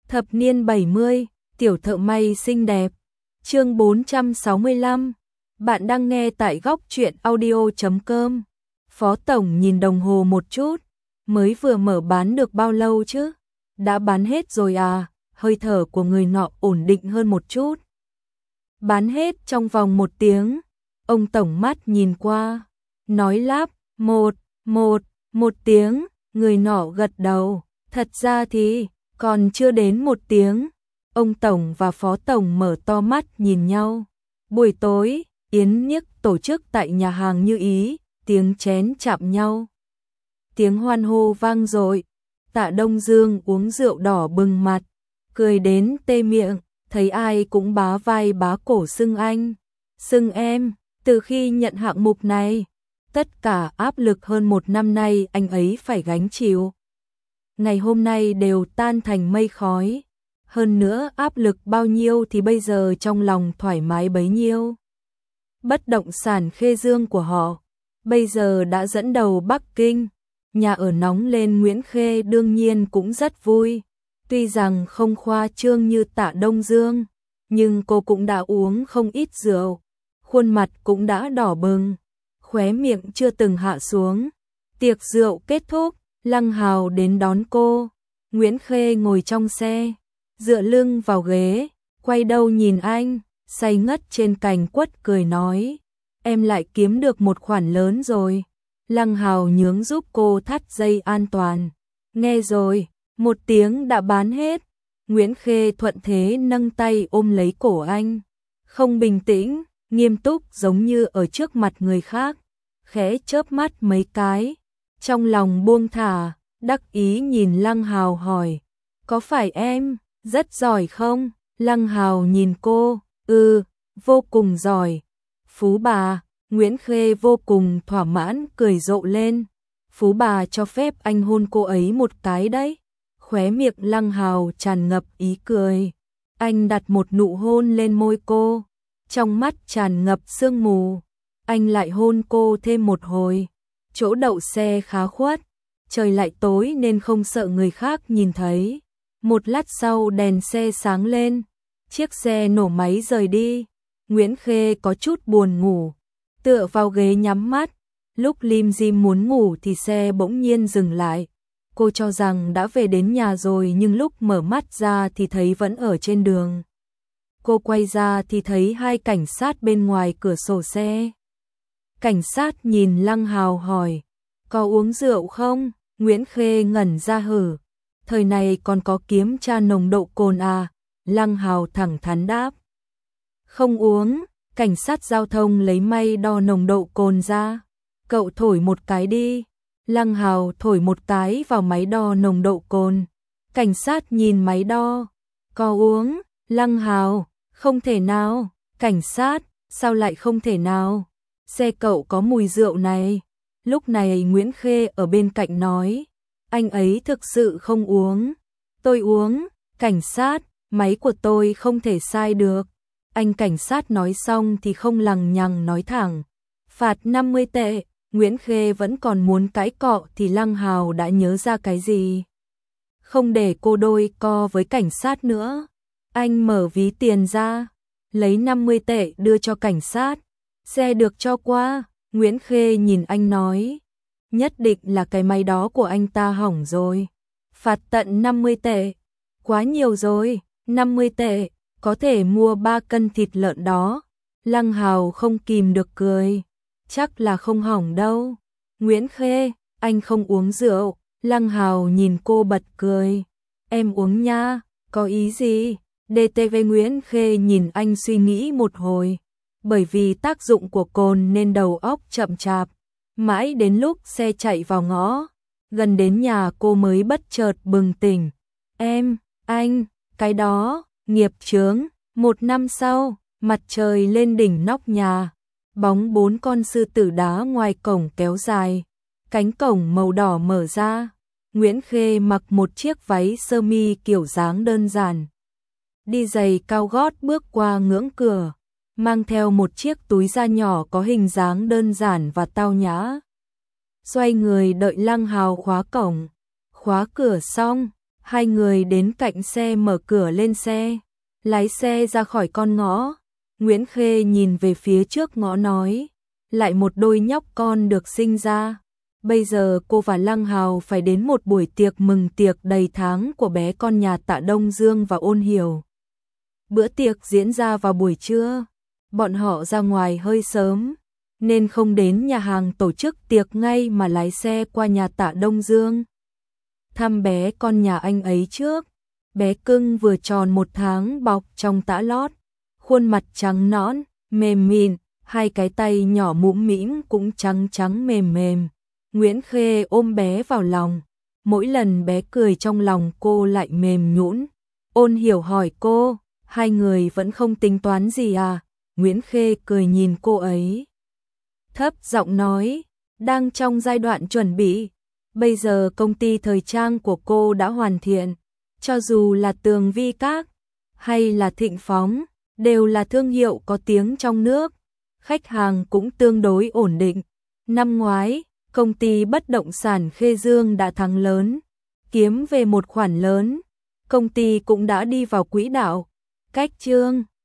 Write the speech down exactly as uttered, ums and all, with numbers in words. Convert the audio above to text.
Thập niên bảy mươi, tiểu thợ may xinh đẹp. Chương bốn trăm sáu mươi lăm. Bạn đang nghe tại góc truyện audio chấm com. Phó tổng nhìn đồng hồ một chút, mới vừa mở bán được bao lâu chứ? Đã bán hết rồi à? Hơi thở của người nọ ổn định hơn một chút. Bán hết trong vòng một tiếng. Ông tổng mắt nhìn qua, nói lắp, một, một, một tiếng, người nọ gật đầu. Thật ra thì, còn chưa đến một tiếng. Ông tổng và phó tổng mở to mắt nhìn nhau. Buổi tối, yến nhiếc tổ chức tại nhà hàng Như Ý, tiếng chén chạm nhau. Tiếng hoan hô vang dội. Tạ Đông Dương uống rượu đỏ bừng mặt, cười đến tê miệng, thấy ai cũng bá vai bá cổ xưng anh, xưng em. Từ khi nhận hạng mục này, tất cả áp lực hơn một năm nay anh ấy phải gánh chịu, ngày hôm nay đều tan thành mây khói. Hơn nữa áp lực bao nhiêu thì bây giờ trong lòng thoải mái bấy nhiêu. Bất động sản Khê Dương của họ bây giờ đã dẫn đầu Bắc Kinh, nhà ở nóng lên. Nguyễn Khê đương nhiên cũng rất vui. Tuy rằng không khoa trương như Tạ Đông Dương, nhưng cô cũng đã uống không ít rượu, khuôn mặt cũng đã đỏ bừng, khóe miệng chưa từng hạ xuống. Tiệc rượu kết thúc, Lăng Hào đến đón cô. Nguyễn Khê ngồi trong xe, dựa lưng vào ghế, quay đầu nhìn anh, say ngất trên cành quất cười nói, em lại kiếm được một khoản lớn rồi. Lăng Hào nhướng giúp cô thắt dây an toàn. Nghe rồi, một tiếng đã bán hết. Nguyễn Khê thuận thế nâng tay ôm lấy cổ anh, không bình tĩnh, nghiêm túc giống như ở trước mặt người khác, khẽ chớp mắt mấy cái, trong lòng buông thả, đắc ý nhìn Lăng Hào hỏi, có phải em rất giỏi không? Lăng Hào nhìn cô, ừ, vô cùng giỏi. Phú bà. Nguyễn Khê vô cùng thỏa mãn cười rộ lên. Phú bà cho phép anh hôn cô ấy một cái đấy. Khóe miệng Lăng Hào tràn ngập ý cười. Anh đặt một nụ hôn lên môi cô, trong mắt tràn ngập sương mù. Anh lại hôn cô thêm một hồi. Chỗ đậu xe khá khuất, trời lại tối nên không sợ người khác nhìn thấy. Một lát sau đèn xe sáng lên, chiếc xe nổ máy rời đi. Nguyễn Khê có chút buồn ngủ, tựa vào ghế nhắm mắt. Lúc lim dim muốn ngủ thì xe bỗng nhiên dừng lại. Cô cho rằng đã về đến nhà rồi, nhưng lúc mở mắt ra thì thấy vẫn ở trên đường. Cô quay ra thì thấy hai cảnh sát bên ngoài cửa sổ xe. Cảnh sát nhìn Lăng Hào hỏi, có uống rượu không? Nguyễn Khê ngẩn ra hử, thời này còn có kiểm tra nồng độ cồn à? Lăng Hào thẳng thắn đáp, không uống. Cảnh sát giao thông lấy may đo nồng độ cồn ra, cậu thổi một cái đi. Lăng Hào thổi một cái vào máy đo nồng độ cồn. Cảnh sát nhìn máy đo, có uống. Lăng Hào, không thể nào. Cảnh sát, sao lại không thể nào? Xe cậu có mùi rượu này. Lúc này Nguyễn Khê ở bên cạnh nói, anh ấy thực sự không uống. Tôi uống. Cảnh sát, máy của tôi không thể sai được. Anh cảnh sát nói xong thì không lằng nhằng nói thẳng, phạt năm mươi tệ. Nguyễn Khê vẫn còn muốn cãi cọ thì Lăng Hào đã nhớ ra cái gì. Không để cô đôi co với cảnh sát nữa. Anh mở ví tiền ra, lấy năm mươi tệ đưa cho cảnh sát. Xe được cho qua. Nguyễn Khê nhìn anh nói, nhất định là cái máy đó của anh ta hỏng rồi. Phạt tận năm mươi tệ. Quá nhiều rồi. năm mươi tệ có thể mua ba cân thịt lợn đó. Lăng Hào không kìm được cười, chắc là không hỏng đâu. Nguyễn Khê, anh không uống rượu. Lăng Hào nhìn cô bật cười, em uống nha. Có ý gì? đê tê vê. Nguyễn Khê nhìn anh suy nghĩ một hồi, bởi vì tác dụng của cồn nên đầu óc chậm chạp. Mãi đến lúc xe chạy vào ngõ, gần đến nhà cô mới bất chợt bừng tỉnh. Em, anh, cái đó, nghiệp chướng. Một năm sau, mặt trời lên đỉnh nóc nhà, bóng bốn con sư tử đá ngoài cổng kéo dài, cánh cổng màu đỏ mở ra. Nguyễn Khê mặc một chiếc váy sơ mi kiểu dáng đơn giản, đi giày cao gót bước qua ngưỡng cửa, mang theo một chiếc túi da nhỏ có hình dáng đơn giản và tao nhã. Xoay người đợi Lăng Hào khóa cổng. Khóa cửa xong, Hai người đến cạnh xe mở cửa lên xe, lái xe ra khỏi con ngõ. Nguyễn Khê nhìn về phía trước ngõ nói, lại một đôi nhóc con được sinh ra. Bây giờ cô và Lăng Hào phải đến một buổi tiệc mừng tiệc đầy tháng của bé con nhà Tạ Đông Dương và Ôn Hiểu. Bữa tiệc diễn ra vào buổi trưa, bọn họ ra ngoài hơi sớm, nên không đến nhà hàng tổ chức tiệc ngay mà lái xe qua nhà Tạ Đông Dương. Thăm bé con nhà anh ấy trước, bé cưng vừa tròn một tháng bọc trong tã lót, khuôn mặt trắng nõn, mềm mịn, hai cái tay nhỏ mũm mĩm cũng trắng trắng mềm mềm. Nguyễn Khê ôm bé vào lòng, mỗi lần bé cười trong lòng cô lại mềm nhũn. Ôn Hiểu hỏi cô, hai người vẫn không tính toán gì à? Nguyễn Khê cười nhìn cô ấy, thấp giọng nói, đang trong giai đoạn chuẩn bị. Bây giờ công ty thời trang của cô đã hoàn thiện, cho dù là Tường Vi Các hay là Thịnh Phóng, đều là thương hiệu có tiếng trong nước, khách hàng cũng tương đối ổn định. Năm ngoái, công ty bất động sản Khê Dương đã thắng lớn, kiếm về một khoản lớn, công ty cũng đã đi vào quỹ đạo. Cách chương